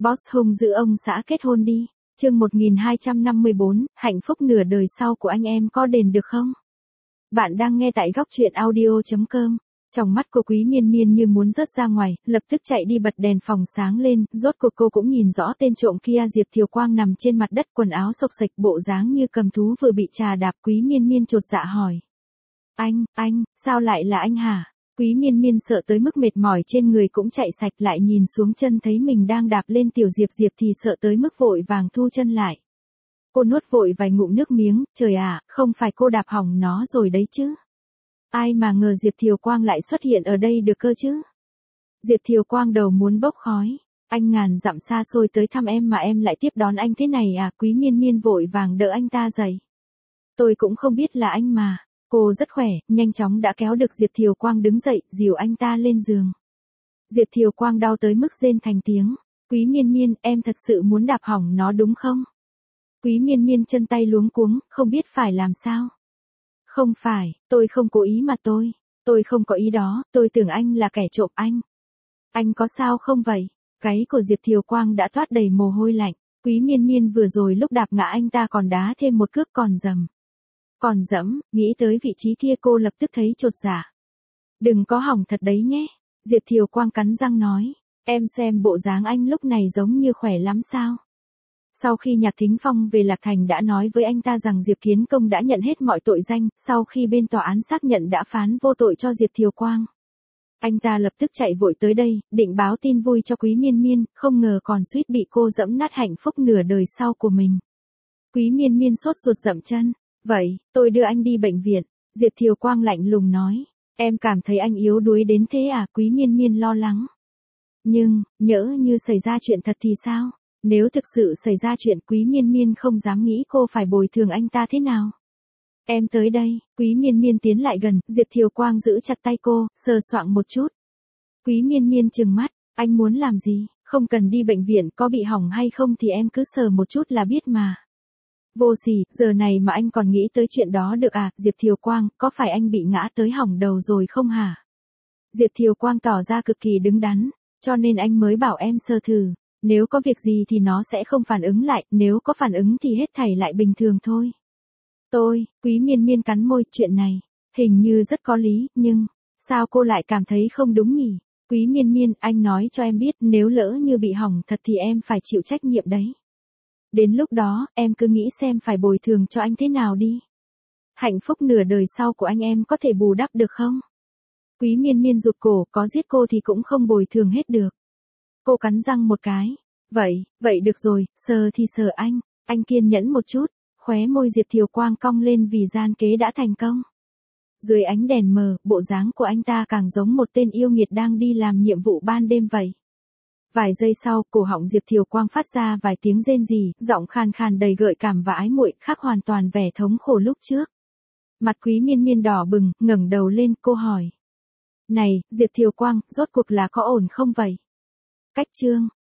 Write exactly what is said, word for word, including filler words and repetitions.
Boss hung dữ ông xã kết hôn đi. Chương một nghìn hai trăm năm mươi bốn, hạnh phúc nửa đời sau của anh em có đền được không? Bạn đang nghe tại góc truyện audio chấm com. Trong mắt của Quý Miên Miên như muốn rớt ra ngoài, lập tức chạy đi bật đèn phòng sáng lên, rốt cuộc cô cũng nhìn rõ tên trộm kia. Diệp Thiều Quang nằm trên mặt đất, quần áo xộc xệch, bộ dáng như cầm thú vừa bị trà đạp. Quý Miên Miên chột dạ hỏi: Anh, anh, sao lại là anh hả? Quý Miên Miên sợ tới mức mệt mỏi trên người cũng chạy sạch, lại nhìn xuống chân thấy mình đang đạp lên tiểu Diệp Diệp thì sợ tới mức vội vàng thu chân lại. Cô nuốt vội vài ngụm nước miếng, trời ạ, không phải cô đạp hỏng nó rồi đấy chứ? Ai mà ngờ Diệp Thiều Quang lại xuất hiện ở đây được cơ chứ? Diệp Thiều Quang đầu muốn bốc khói. Anh ngàn dặm xa xôi tới thăm em mà em lại tiếp đón anh thế này à? Quý Miên Miên vội vàng đỡ anh ta dậy. Tôi cũng không biết là anh mà. Cô rất khỏe, nhanh chóng đã kéo được Diệp Thiều Quang đứng dậy, dìu anh ta lên giường. Diệp Thiều Quang đau tới mức rên thành tiếng. Quý Miên Miên, em thật sự muốn đạp hỏng nó đúng không? Quý Miên Miên chân tay luống cuống, không biết phải làm sao. Không phải, tôi không cố ý mà tôi. Tôi không có ý đó, tôi tưởng anh là kẻ trộm anh. Anh có sao không vậy? Gáy của Diệp Thiều Quang đã toát đầy mồ hôi lạnh. Quý Miên Miên vừa rồi lúc đạp ngã anh ta còn đá thêm một cước còn dầm. Còn dẫm, nghĩ tới vị trí kia cô lập tức thấy chột dạ. Đừng có hỏng thật đấy nhé. Diệp Thiều Quang cắn răng nói. Em xem bộ dáng anh lúc này giống như khỏe lắm sao? Sau khi Nhạc Thính Phong về Lạc Thành đã nói với anh ta rằng Diệp Kiến Công đã nhận hết mọi tội danh, sau khi bên tòa án xác nhận đã phán vô tội cho Diệp Thiều Quang. Anh ta lập tức chạy vội tới đây, định báo tin vui cho Quý Miên Miên, không ngờ còn suýt bị cô dẫm nát hạnh phúc nửa đời sau của mình. Quý Miên Miên sốt ruột dậm chân. Vậy, tôi đưa anh đi bệnh viện. Diệp Thiều Quang lạnh lùng nói. Em cảm thấy anh yếu đuối đến thế à? Quý Miên Miên lo lắng. Nhưng, nhỡ như xảy ra chuyện thật thì sao? Nếu thực sự xảy ra chuyện, Quý Miên Miên không dám nghĩ cô phải bồi thường anh ta thế nào. Em tới đây. Quý Miên Miên tiến lại gần, Diệp Thiều Quang giữ chặt tay cô, sờ soạng một chút. Quý Miên Miên trừng mắt. Anh muốn làm gì? Không cần đi bệnh viện, có bị hỏng hay không thì em cứ sờ một chút là biết mà. Vô sỉ, giờ này mà anh còn nghĩ tới chuyện đó được à? Diệp Thiều Quang, có phải anh bị ngã tới hỏng đầu rồi không hả? Diệp Thiều Quang tỏ ra cực kỳ đứng đắn, cho nên anh mới bảo em sơ thử. Nếu có việc gì thì nó sẽ không phản ứng lại, nếu có phản ứng thì hết thảy lại bình thường thôi. Tôi, Quý Miên Miên cắn môi, chuyện này, hình như rất có lý, nhưng, sao cô lại cảm thấy không đúng nhỉ? Quý Miên Miên, anh nói cho em biết, nếu lỡ như bị hỏng thật thì em phải chịu trách nhiệm đấy. Đến lúc đó, em cứ nghĩ xem phải bồi thường cho anh thế nào đi. Hạnh phúc nửa đời sau của anh em có thể bù đắp được không? Quý Miên Miên rụt cổ, có giết cô thì cũng không bồi thường hết được. Cô cắn răng một cái. Vậy, vậy được rồi, sờ thì sờ anh. Anh kiên nhẫn một chút. Khóe môi Diệp Thiều Quang cong lên vì gian kế đã thành công. Dưới ánh đèn mờ, bộ dáng của anh ta càng giống một tên yêu nghiệt đang đi làm nhiệm vụ ban đêm vậy. Vài giây sau, cổ họng Diệp Thiều Quang phát ra vài tiếng rên rỉ, giọng khàn khàn đầy gợi cảm và ái muội, khác hoàn toàn vẻ thống khổ lúc trước. Mặt Quý Miên Miên đỏ bừng, ngẩng đầu lên, cô hỏi. Này, Diệp Thiều Quang, rốt cuộc là có ổn không vậy? Cách chương.